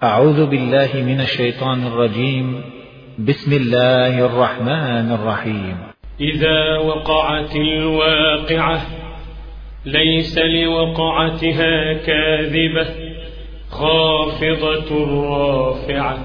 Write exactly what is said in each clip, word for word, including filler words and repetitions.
أعوذ بالله من الشيطان الرجيم. بسم الله الرحمن الرحيم. إذا وقعت الواقعة ليس لوقعتها كاذبة خافضة رافعة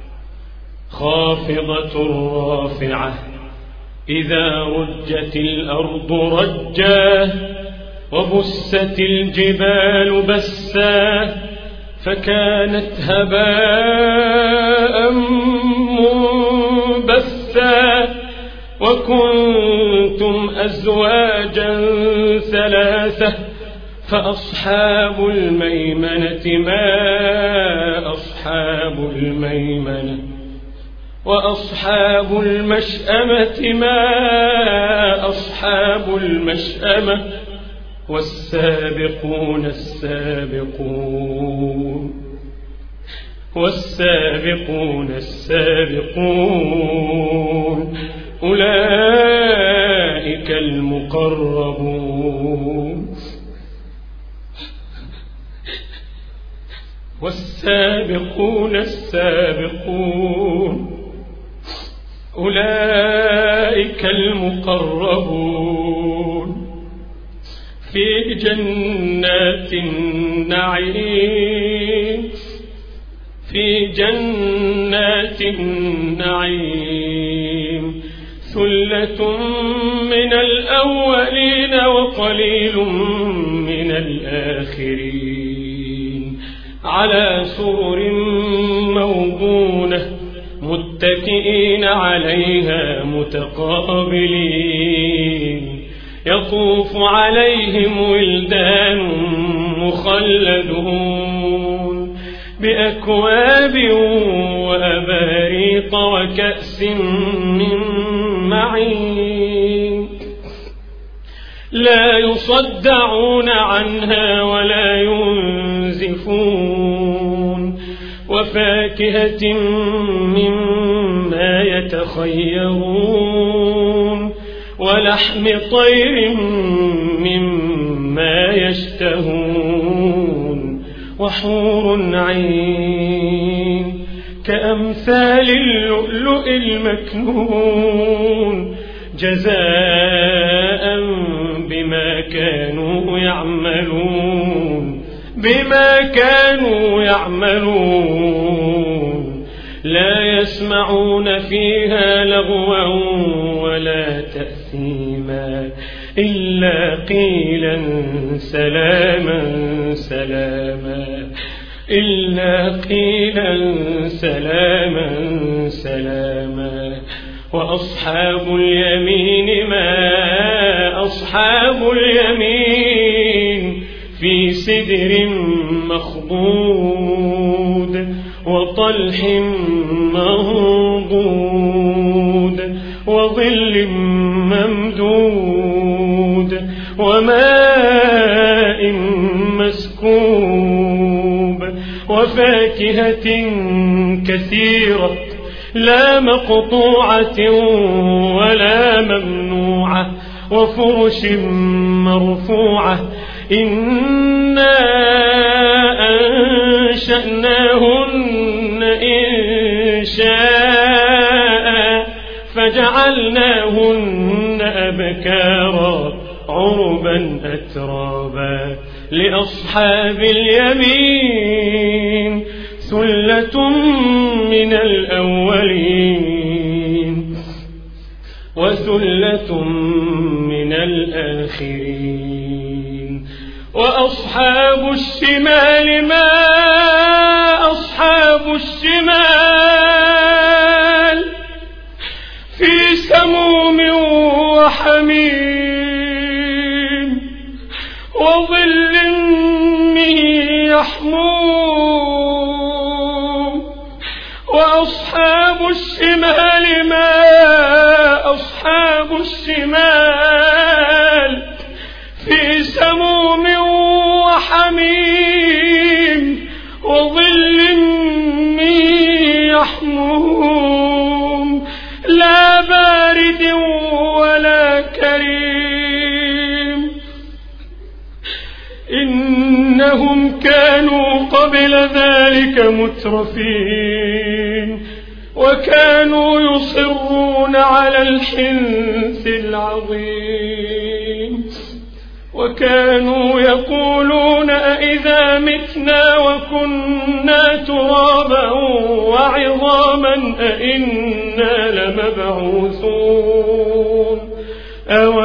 خافضة رافعة إذا رجت الأرض رجا وبست الجبال بسا فكانت هباء منبثا وكنتم أزواجا ثلاثة فأصحاب الميمنة ما أصحاب الميمنة وأصحاب المشأمة ما أصحاب المشأمة والسابقون السابقون والسابقون السابقون أولئك المقربون والسابقون السابقون أولئك المقربون في جنات النعيم في جنات النعيم ثلة من الأولين وقليل من الآخرين على سرر موضونة متكئين عليها متقابلين يطوف عليهم ولدان مخلدون بأكواب وأباريق وكأس من معين لا يصدعون عنها ولا ينزفون وفاكهة مما يتخيرون ولحم طير مما يشتهون وحور عين كأمثال اللؤلؤ المكنون جزاء بما كانوا يعملون بما كانوا يعملون لا يسمعون فيها لغوا ولا تأثيما إلا قيلا سلاما سلاما إلا قيلا سلاما سلاما وأصحاب اليمين ما أصحاب اليمين في سدر مخضود وطلح منضود وظل ممدود وماء مسكوب وفاكهة كثيرة لا مقطوعة ولا ممنوعة وفرش مرفوعة إنا أنشأناهن إنشاء فجعلناهن أبكارا عربا أترابا لأصحاب اليمين ثلة من الأولين وثلة من الآخرين وأصحاب الشمال ما أصحاب الشمال في سموم وحميم وظل من يحموم وأصحاب الشمال ما أصحاب الشمال في سموم وحميم وظل من يحموم لا بارد ولا كريم إن إنهم كانوا قبل ذلك مترفين وكانوا يصرون على الحنث العظيم وكانوا يقولون أئذا متنا وكنا ترابا وعظاما أئنا لمبعوثون أو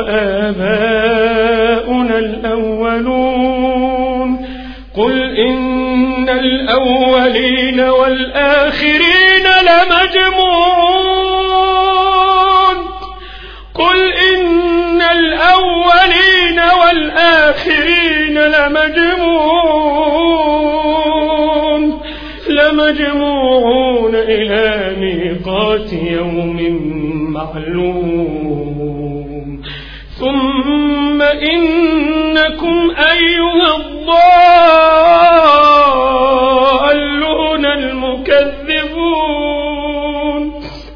آباؤنا الأولون قل إن الأولين والآخرين لمجموعون قل إن الأولين والآخرين لمجموعون لمجموعون إلى ميقات يوم معلوم ثم إنكم أيها الضالون المكذبون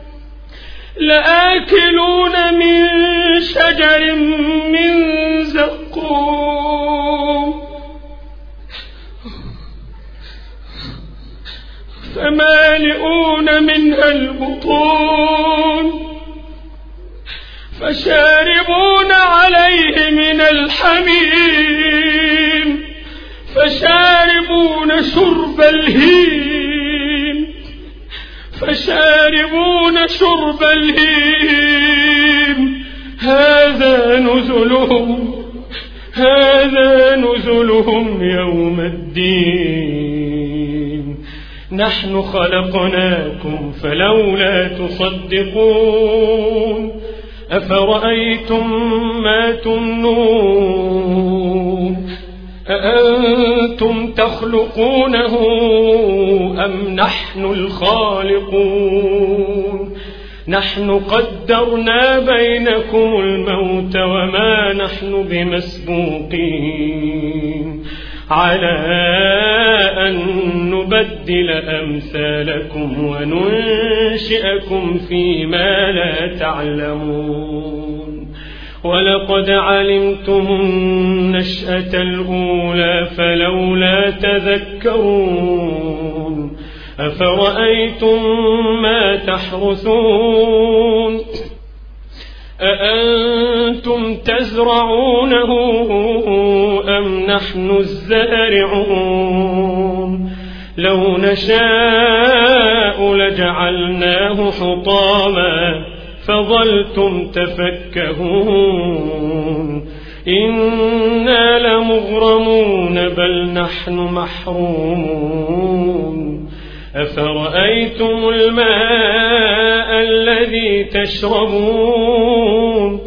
لآكلون من شجر من زقوم فمالئون منها البطون فشاربون عليه من الحميم فشاربون شرب الهيم فشاربون شرب الهيم هذا نزلهم هذا نزلهم يوم الدين نحن خلقناكم فلولا تصدقون أفرأيتم ما تمنون أأنتم تخلقونه أم نحن الخالقون نحن قدرنا بينكم الموت وما نحن بمسبوقين على أن نبدل أمثالكم وننشئكم فيما لا تعلمون ولقد علمتم النشأة الأولى فلولا تذكرون أفرأيتم ما تحرثون أأنتم تزرعونه أم نحن الزارعون لو نشاء لجعلناه حطاما فظلتم تفكهون إنا لمغرمون بل نحن محرومون أفرأيتم الماء الذي تشربون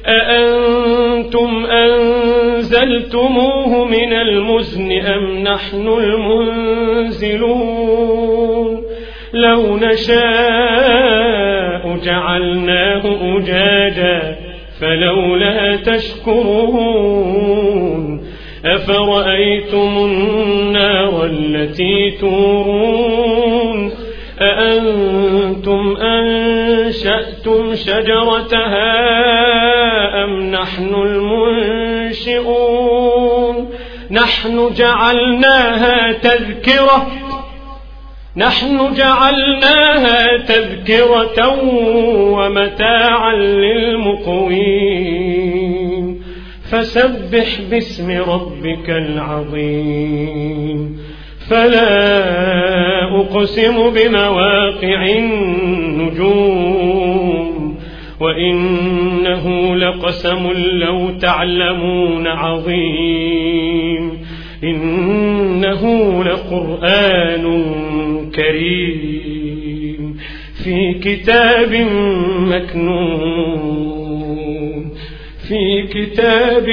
أأنتم أنزلتموه من المزن أم نحن المنزلون لو نشاء جعلناه أجاجا فلولا تشكرون أفرأيتم النار التي تورون أأنتم أنشأتم شجرتها أم نحن المنشئون نحن جعلناها تذكرة نحن جعلناها تذكرة ومتاعا للمقوين فسبح باسم ربك العظيم فلا أقسم بمواقع النجوم وإنه لقسم لو تعلمون عظيم إنه لقرآن كريم في كتاب مكنون في كتاب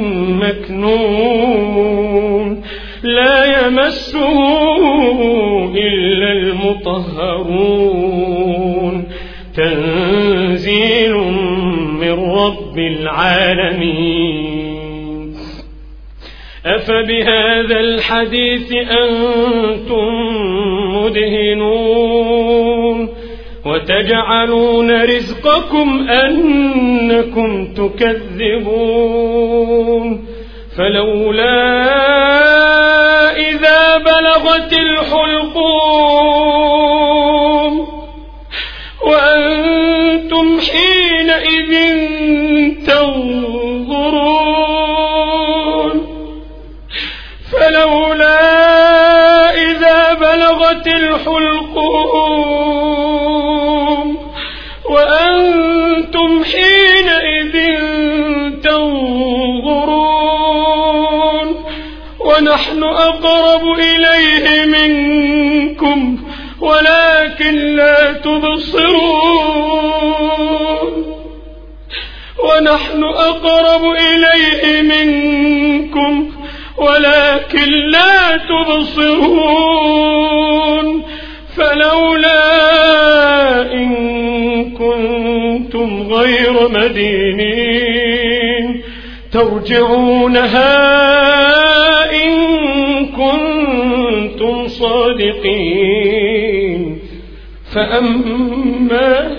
مكنون لا يمسه إلا المطهرون تنزيل من رب العالمين أفبهذا الحديث أنتم مدهنون وتجعلون رزقكم أنكم تكذبون فلولا بلغت الحلقوم وأنتم حينئذ تنظرون فلولا إذا بلغت الحلقوم وأنتم حينئذ تنظرون ونحن أقرب إليه منكم ولكن لا تبصرون ونحن أقرب إليه منكم ولكن لا تبصرون فلولا إن كنتم غير مدينين ترجعونها إن كنتم صادقين فأما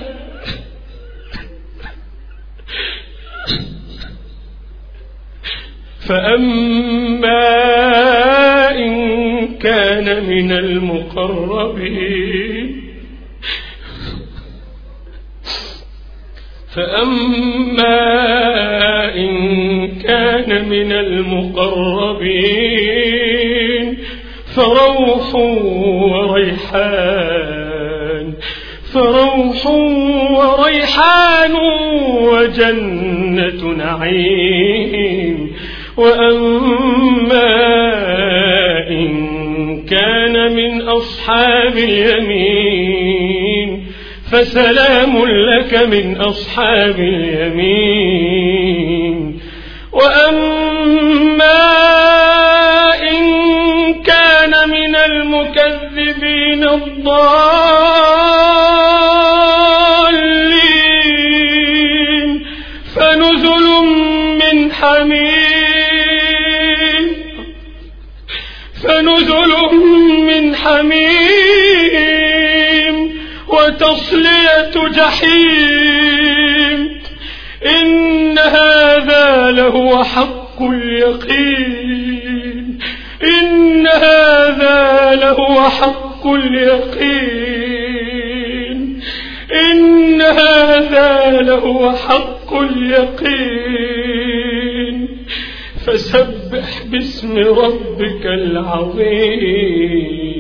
فأما إن كان من المقربين فأما إن كان من المقربين فروح وريحان فروح وريحان وجنة نعيم وأما إن كان من أصحاب اليمين فسلام لك من أصحاب اليمين وأما إن كان من المكذبين الضالين فنزل من حميم فنزل من حميم وتصلية جحيم إن هذا لهو حق اليقين إن هذا لهو حق اليقين إن هذا لهو حق اليقين فسبح باسم ربك العظيم.